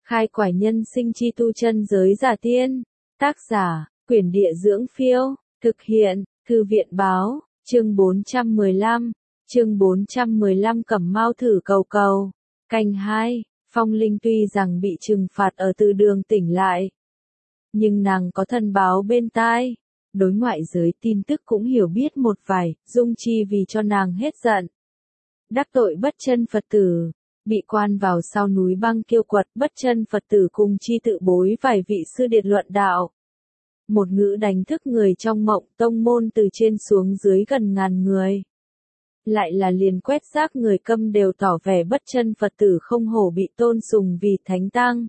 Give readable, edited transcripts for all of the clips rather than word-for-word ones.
Khai quải nhân sinh chi tu chân giới giả tiên. Tác giả, Quyển Địa Dưỡng Phiêu. Thực hiện, Thư viện Báo. Chương 415. Chương 415 Cẩm Mao thử cầu cầu. Canh 2. Phong Linh tuy rằng bị trừng phạt ở từ đường tỉnh lại, nhưng nàng có thần báo bên tai. Đối ngoại giới tin tức cũng hiểu biết một vài, dung chi vì cho nàng hết giận. Đắc tội bất chân Phật tử, bị quan vào sau núi băng kiêu quật, bất chân Phật tử cùng chi tự bối vài vị sư điệt luận đạo. Một ngữ đánh thức người trong mộng, tông môn từ trên xuống dưới gần ngàn người. Lại là liền quét rác người câm đều tỏ vẻ bất chân Phật tử không hổ bị tôn sùng vì thánh tăng.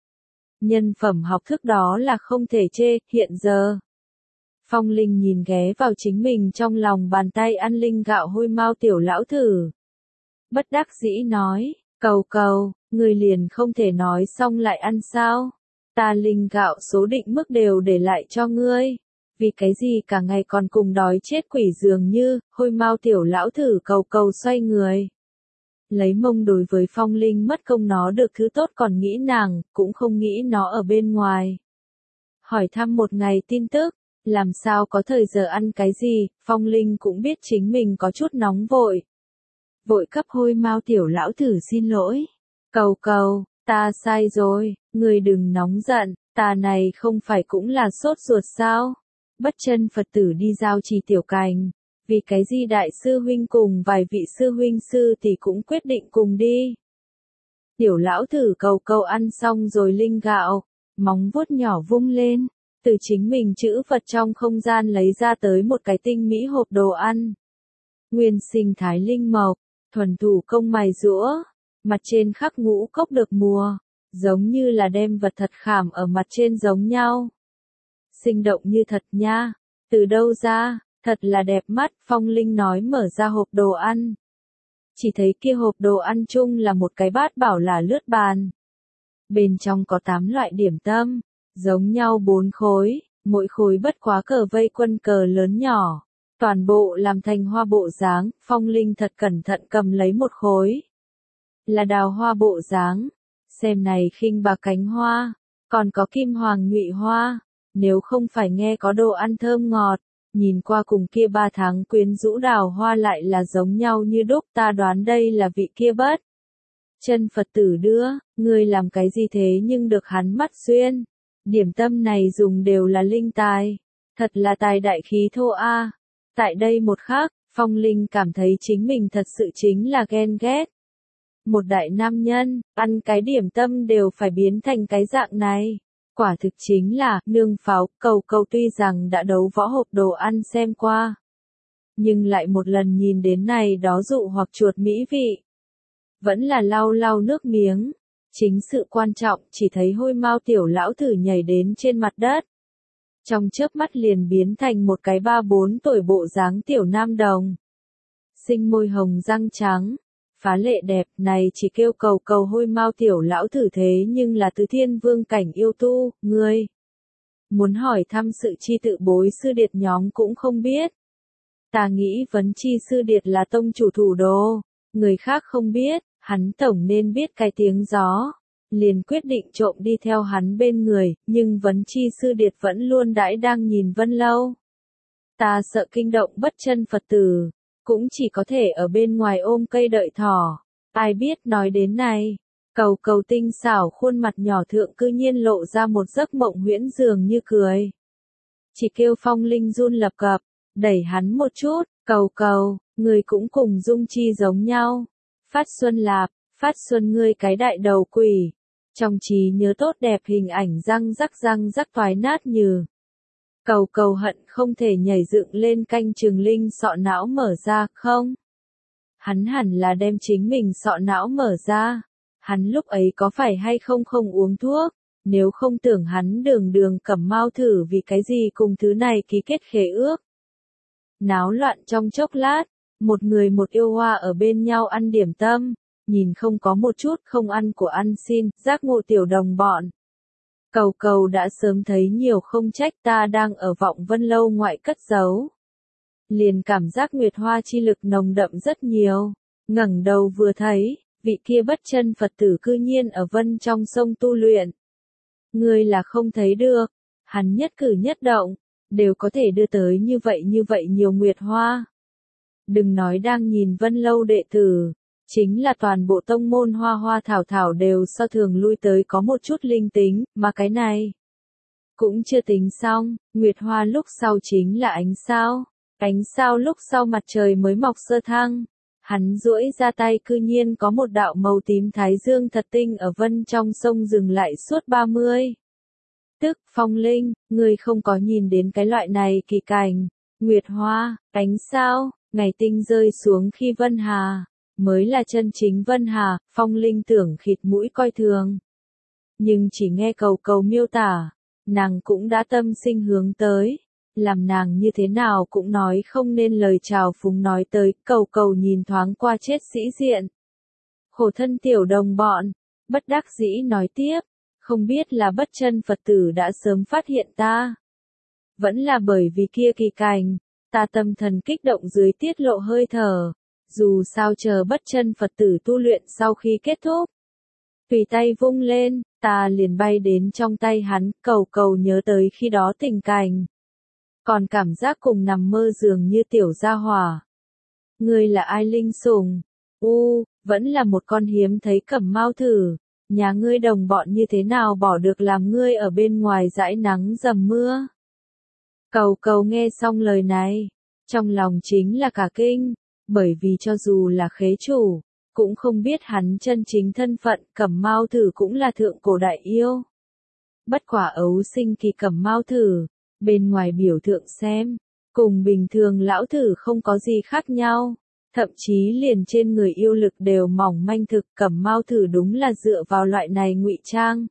Nhân phẩm học thức đó là không thể chê, hiện giờ. Phong Linh nhìn ghé vào chính mình trong lòng bàn tay ăn linh gạo hôi mau tiểu lão thử. Bất đắc dĩ nói, cầu cầu, người liền không thể nói xong lại ăn sao? Ta linh gạo số định mức đều để lại cho ngươi. Vì cái gì cả ngày còn cùng đói chết quỷ dường như, hôi mau tiểu lão thử cầu cầu xoay người. Lấy mông đối với Phong Linh mất công nó được thứ tốt còn nghĩ nàng, cũng không nghĩ nó ở bên ngoài. Hỏi thăm một ngày tin tức, làm sao có thời giờ ăn cái gì, Phong Linh cũng biết chính mình có chút nóng vội. Vội cấp hôi mau tiểu lão thử xin lỗi. Cầu cầu, ta sai rồi, người đừng nóng giận, ta này không phải cũng là sốt ruột sao? Bất chân Phật tử đi giao trì tiểu cành, vì cái gì đại sư huynh cùng vài vị sư huynh sư thì cũng quyết định cùng đi. Tiểu lão thử cầu cầu ăn xong rồi linh gạo, móng vuốt nhỏ vung lên, từ chính mình chữ vật trong không gian lấy ra tới một cái tinh mỹ hộp đồ ăn. Nguyên sinh thái linh mộc, thuần thủ công mài giũa, mặt trên khắc ngũ cốc được mùa, giống như là đem vật thật khảm ở mặt trên giống nhau. Sinh động như thật nha, từ đâu ra, thật là đẹp mắt, Phong Linh nói mở ra hộp đồ ăn. Chỉ thấy kia hộp đồ ăn chung là một cái bát bảo là lướt bàn. Bên trong có 8 loại điểm tâm, giống nhau 4 khối, mỗi khối bất quá cờ vây quân cờ lớn nhỏ. Toàn bộ làm thành hoa bộ dáng, Phong Linh thật cẩn thận cầm lấy một khối. Là đào hoa bộ dáng, xem này khinh bạc cánh hoa, còn có kim hoàng nhụy hoa, nếu không phải nghe có đồ ăn thơm ngọt, nhìn qua cùng kia 3 tháng quyến rũ đào hoa lại là giống nhau như đúc, ta đoán đây là vị kia bất chân Phật tử đưa, người làm cái gì thế nhưng được hắn mắt xuyên. Điểm tâm này dùng đều là linh tài, thật là tài đại khí thô a. Tại đây một khắc, Phong Linh cảm thấy chính mình thật sự chính là ghen ghét. Một đại nam nhân, ăn cái điểm tâm đều phải biến thành cái dạng này. Quả thực chính là, nương pháo, cầu cầu tuy rằng đã đấu võ hộp đồ ăn xem qua. Nhưng lại một lần nhìn đến này đó dụ hoặc chuột mỹ vị. Vẫn là lau lau nước miếng. Chính sự quan trọng, chỉ thấy hôi mau tiểu lão thử nhảy đến trên mặt đất. Trong chớp mắt liền biến thành một cái 3-4 tuổi bộ dáng tiểu nam đồng. Xinh môi hồng răng trắng, phá lệ đẹp, này chỉ kêu cầu cầu hôi mau tiểu lão thử thế nhưng là tứ thiên vương cảnh yêu tu, ngươi. Muốn hỏi thăm sự chi tự bối sư điệt nhóm cũng không biết. Ta nghĩ vấn chi sư điệt là tông chủ thủ đô, người khác không biết, hắn tổng nên biết cái tiếng gió. Liền quyết định trộm đi theo hắn bên người, nhưng vấn chi sư điệt vẫn luôn đãi đang nhìn Vân Lâu. Ta sợ kinh động bất chân Phật tử, cũng chỉ có thể ở bên ngoài ôm cây đợi thỏ. Ai biết nói đến này, cầu cầu tinh xảo khuôn mặt nhỏ thượng cư nhiên lộ ra một giấc mộng huyễn dường như cười. Chỉ kêu Phong Linh run lập cập, đẩy hắn một chút, cầu cầu, người cũng cùng Dung Chi giống nhau. Phát Xuân Lạp, Phát Xuân ngươi cái đại đầu quỷ. Trong trí nhớ tốt đẹp hình ảnh răng rắc toái nát như. Cầu cầu hận không thể nhảy dựng lên canh trường linh sọ não mở ra, không? Hắn hẳn là đem chính mình sọ não mở ra. Hắn lúc ấy có phải hay không uống thuốc? Nếu không tưởng hắn đường Cẩm Mao thử vì cái gì cùng thứ này ký kết khế ước. Náo loạn trong chốc lát, một người một yêu hoa ở bên nhau ăn điểm tâm. Nhìn không có một chút không ăn của ăn xin, giác ngộ tiểu đồng bọn. Cầu cầu đã sớm thấy nhiều không trách ta đang ở vọng Vân Lâu ngoại cất giấu. Liền cảm giác nguyệt hoa chi lực nồng đậm rất nhiều, ngẩng đầu vừa thấy, vị kia bất chân Phật tử cư nhiên ở vân trong sông tu luyện. Ngươi là không thấy được, hắn nhất cử nhất động, đều có thể đưa tới như vậy nhiều nguyệt hoa. Đừng nói đang nhìn Vân Lâu đệ tử, chính là toàn bộ tông môn hoa hoa thảo thảo đều so thường lui tới có một chút linh tính, mà cái này cũng chưa tính xong, nguyệt hoa lúc sau chính là ánh sao lúc sau mặt trời mới mọc sơ thăng. Hắn duỗi ra tay cư nhiên có một đạo màu tím thái dương thật tinh ở vân trong sông dừng lại suốt 30. Tức, Phong Linh, ngươi không có nhìn đến cái loại này kỳ cảnh, nguyệt hoa, ánh sao, ngày tinh rơi xuống khi Vân Hà, mới là chân chính Vân Hà, Phong Linh tưởng khịt mũi coi thường. Nhưng chỉ nghe cầu cầu miêu tả, nàng cũng đã tâm sinh hướng tới, làm nàng như thế nào cũng nói không nên lời chào phúng nói tới, cầu cầu nhìn thoáng qua chết sĩ diện. Khổ thân tiểu đồng bọn, bất đắc dĩ nói tiếp, không biết là bất chân Phật tử đã sớm phát hiện ta. Vẫn là bởi vì kia kỳ cảnh, ta tâm thần kích động dưới tiết lộ hơi thở, dù sao chờ bất chân Phật tử tu luyện sau khi kết thúc. Tùy tay vung lên, ta liền bay đến trong tay hắn, cầu cầu nhớ tới khi đó tình cảnh. Còn cảm giác cùng nằm mơ dường như tiểu gia hỏa. Ngươi là ai linh sủng? Vẫn là một con hiếm thấy cẩm mao thử. Nhà ngươi đồng bọn như thế nào bỏ được làm ngươi ở bên ngoài dãi nắng dầm mưa? Cầu cầu nghe xong lời này, trong lòng chính là cả kinh, bởi vì cho dù là khế chủ, cũng không biết hắn chân chính thân phận, cẩm mao thử cũng là thượng cổ đại yêu. Bất quả ấu sinh kỳ cẩm mao thử, bên ngoài biểu tượng xem, cùng bình thường lão thử không có gì khác nhau, thậm chí liền trên người yêu lực đều mỏng manh thực, cẩm mao thử đúng là dựa vào loại này ngụy trang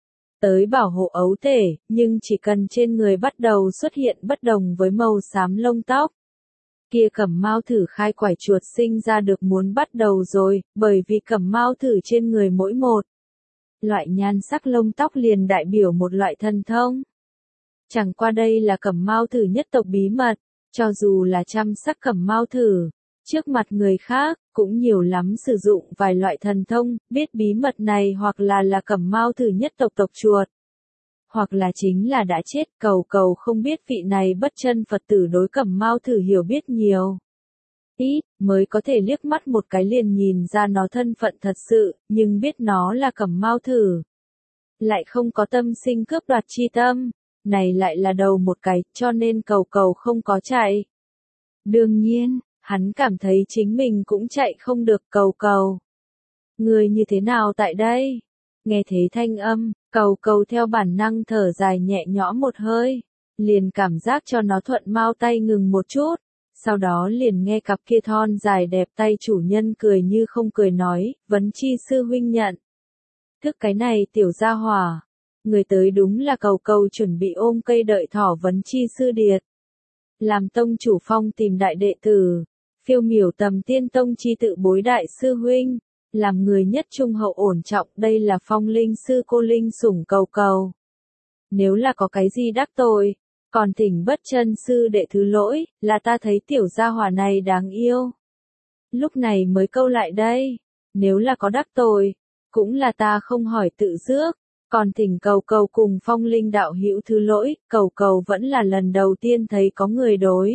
tới bảo hộ ấu tể, nhưng chỉ cần trên người bắt đầu xuất hiện bất đồng với màu xám lông tóc, kia cẩm mao thử khai quải chuột sinh ra được muốn bắt đầu rồi, bởi vì cẩm mao thử trên người mỗi một loại nhan sắc lông tóc liền đại biểu một loại thần thông. Chẳng qua đây là cẩm mao thử nhất tộc bí mật, cho dù là trăm sắc cẩm mao thử, trước mặt người khác, cũng nhiều lắm sử dụng vài loại thần thông, biết bí mật này hoặc là cẩm mao thử nhất tộc tộc chuột, hoặc là chính là đã chết, cầu cầu không biết vị này bất chân Phật tử đối cẩm mao thử hiểu biết nhiều. Ít, mới có thể liếc mắt một cái liền nhìn ra nó thân phận thật sự, nhưng biết nó là cẩm mao thử. Lại không có tâm sinh cướp đoạt chi tâm, này lại là đầu một cái, cho nên cầu cầu không có chạy. Đương nhiên, hắn cảm thấy chính mình cũng chạy không được cầu cầu. Người như thế nào tại đây? Nghe thấy thanh âm, cầu cầu theo bản năng thở dài nhẹ nhõm một hơi, liền cảm giác cho nó thuận mau tay ngừng một chút, sau đó liền nghe cặp kia thon dài đẹp tay chủ nhân cười như không cười nói, vấn chi sư huynh nhận. Thức cái này tiểu gia hỏa, người tới đúng là cầu cầu chuẩn bị ôm cây đợi thỏ vấn chi sư điệt. Làm tông chủ phong tìm đại đệ tử, phiêu miểu tầm tiên tông chi tự bối đại sư huynh. Làm người nhất trung hậu ổn trọng, đây là phong linh sư cô linh sủng cầu cầu. Nếu là có cái gì đắc tội, còn thỉnh bất chân sư đệ thứ lỗi, là ta thấy tiểu gia hỏa này đáng yêu. Lúc này mới câu lại đây, nếu là có đắc tội, cũng là ta không hỏi tự rước, còn thỉnh cầu cầu cùng phong linh đạo hữu thứ lỗi, cầu cầu vẫn là lần đầu tiên thấy có người đối.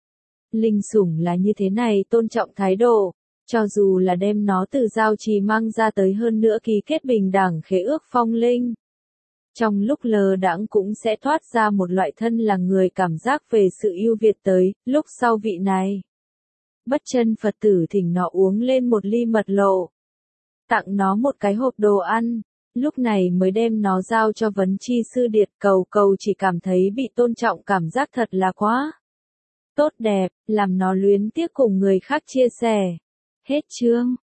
Linh sủng là như thế này tôn trọng thái độ. Cho dù là đem nó từ giao trì mang ra tới hơn nữa ký kết bình đẳng khế ước phong linh. Trong lúc lờ đãng cũng sẽ thoát ra một loại thân là người cảm giác về sự ưu việt tới, lúc sau vị này. Bất chân Phật tử thỉnh nó uống lên một ly mật lộ. Tặng nó một cái hộp đồ ăn, lúc này mới đem nó giao cho vấn chi sư điệt cầu cầu chỉ cảm thấy bị tôn trọng cảm giác thật là quá tốt đẹp, làm nó luyến tiếc cùng người khác chia sẻ. Hết chương.